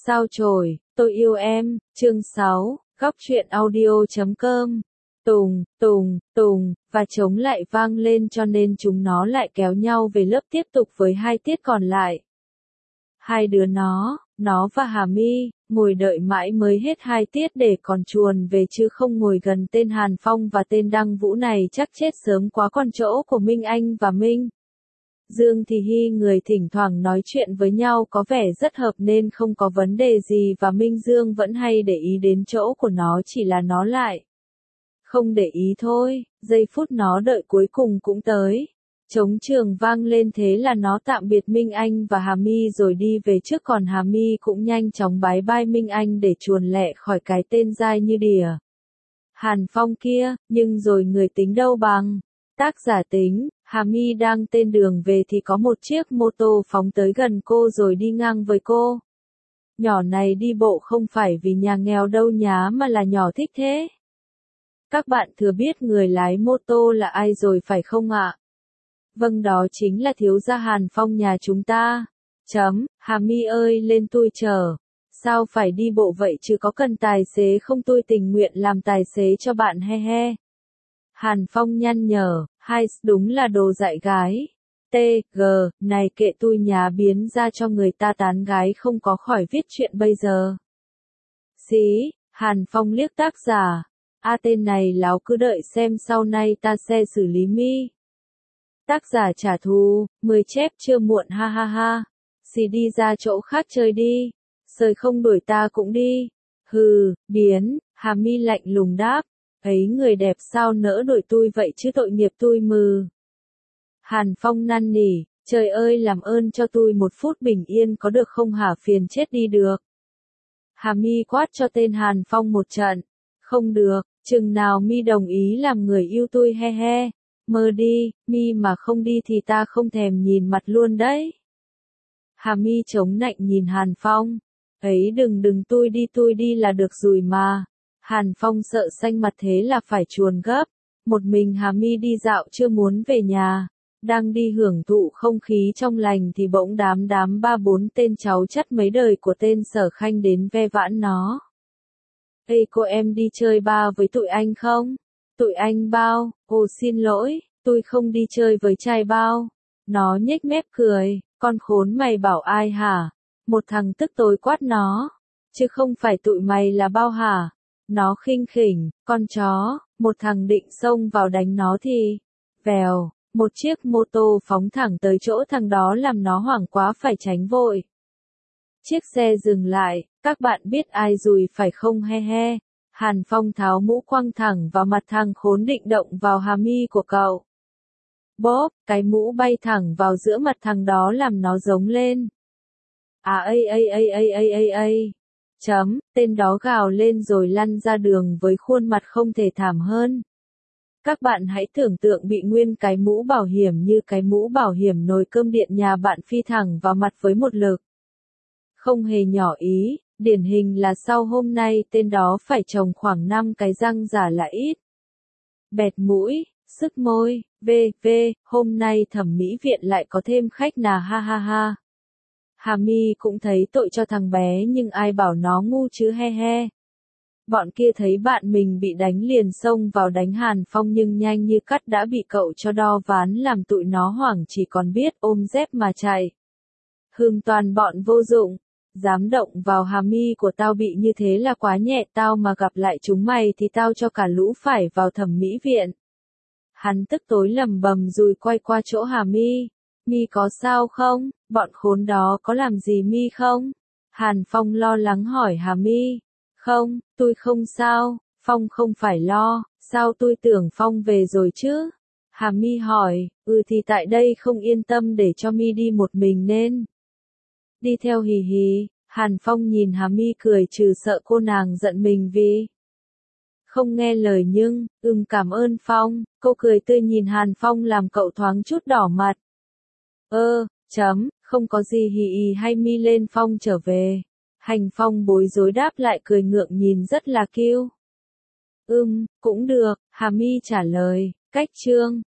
Sao chổi, tôi yêu em, chương 6, góc truyện audio.com. Tùng, và chống lại vang lên cho nên chúng nó lại kéo nhau về lớp tiếp tục với hai tiết còn lại. Hai đứa nó và Hà My, ngồi đợi mãi mới hết hai tiết để còn chuồn về chứ không ngồi gần tên Hàn Phong và tên Đăng Vũ này chắc chết sớm quá còn chỗ của Minh Anh và Minh Dương thì Hy người thỉnh thoảng nói chuyện với nhau có vẻ rất hợp nên không có vấn đề gì và Minh Dương vẫn hay để ý đến chỗ của nó chỉ là nó lại không để ý thôi, giây phút nó đợi cuối cùng cũng tới. Trống trường vang lên thế là nó tạm biệt Minh Anh và Hà My rồi đi về trước còn Hà My cũng nhanh chóng bái bai Minh Anh để chuồn lẹ khỏi cái tên dai như đỉa Hàn Phong kia, nhưng rồi người tính đâu bằng tác giả tính. Hà My đang trên đường về thì có một chiếc mô tô phóng tới gần cô rồi đi ngang với cô. Nhỏ này đi bộ không phải vì nhà nghèo đâu nhá mà là nhỏ thích thế. Các bạn thừa biết người lái mô tô là ai rồi phải không ạ? Vâng, đó chính là thiếu gia Hàn Phong nhà chúng ta. Hà My ơi lên tôi chờ. Sao phải đi bộ vậy chứ có cần tài xế không, tôi tình nguyện làm tài xế cho bạn he he. Hàn Phong nhăn nhở, hai đúng là đồ dại gái. Này kệ tôi nhá, biến ra cho người ta tán gái không có khỏi viết chuyện bây giờ. Xí, Hàn Phong liếc tác giả. Tên này láo, cứ đợi xem sau này ta sẽ xử lý mi. Tác giả trả thù, 10 chép chưa muộn ha ha ha. Xí đi ra chỗ khác chơi đi. Sời không đuổi ta cũng đi. Hừ, biến, Hà My lạnh lùng đáp. Ấy người đẹp sao nỡ đuổi tôi vậy chứ tội nghiệp tôi mừ. Hàn Phong năn nỉ, trời ơi làm ơn cho tôi một phút bình yên có được không hả, phiền chết đi được. Hà My quát cho tên Hàn Phong một trận. Không được, chừng nào My đồng ý làm người yêu tôi he he. Mơ đi, My mà không đi thì ta không thèm nhìn mặt luôn đấy. Hà My chống nạnh nhìn Hàn Phong. Ấy đừng tôi đi là được rồi mà. Hàn Phong sợ xanh mặt thế là phải chuồn gấp. Một mình Hà My đi dạo chưa muốn về nhà. Đang đi hưởng thụ không khí trong lành thì bỗng đám 3-4 tên cháu chắt mấy đời của tên Sở Khanh đến ve vãn nó. Ê cô em đi chơi ba với tụi anh không? Tụi anh bao, xin lỗi, tôi không đi chơi với trai bao. Nó nhếch mép cười, con khốn mày bảo ai hả? Một thằng tức tối quát nó. Chứ không phải tụi mày là bao hả? Nó khinh khỉnh, con chó, một thằng định xông vào đánh nó thì, vèo, một chiếc mô tô phóng thẳng tới chỗ thằng đó làm nó hoảng quá phải tránh vội. Chiếc xe dừng lại, các bạn biết ai rùi phải không he he. Hàn Phong tháo mũ quăng thẳng vào mặt thằng khốn định động vào Hà My của cậu. Bóp, cái mũ bay thẳng vào giữa mặt thằng đó làm nó giống lên. Tên đó gào lên rồi lăn ra đường với khuôn mặt không thể thảm hơn. Các bạn hãy tưởng tượng bị nguyên cái mũ bảo hiểm như cái mũ bảo hiểm nồi cơm điện nhà bạn phi thẳng vào mặt với một lực không hề nhỏ ý, điển hình là sau hôm nay tên đó phải trồng khoảng 5 cái răng giả là ít. Bẹt mũi, sứt môi, hôm nay thẩm mỹ viện lại có thêm khách nà ha ha ha. Hà My cũng thấy tội cho thằng bé nhưng ai bảo nó ngu chứ he he. Bọn kia thấy bạn mình bị đánh liền xông vào đánh Hàn Phong nhưng nhanh như cắt đã bị cậu cho đo ván làm tụi nó hoảng chỉ còn biết ôm dép mà chạy. Toàn bọn vô dụng, dám động vào Hà My của tao bị như thế là quá nhẹ, tao mà gặp lại chúng mày thì tao cho cả lũ phải vào thẩm mỹ viện. Hắn tức tối lầm bầm rồi quay qua chỗ Hà My. My có sao không? Bọn khốn đó có làm gì My không? Hàn Phong lo lắng hỏi Hà My. Không, tôi không sao, Phong không phải lo, sao tôi tưởng Phong về rồi chứ? Hà My hỏi, thì tại đây không yên tâm để cho My đi một mình nên đi theo hì hì. Hàn Phong nhìn Hà My cười trừ sợ cô nàng giận mình vì không nghe lời nhưng, cảm ơn Phong, cô cười tươi nhìn Hàn Phong làm cậu thoáng chút đỏ mặt. Không có gì hì hì hay My lên Phong trở về. Hành Phong bối rối đáp lại cười ngượng nhìn rất là kiêu. Cũng được, Hà My trả lời, cách chương.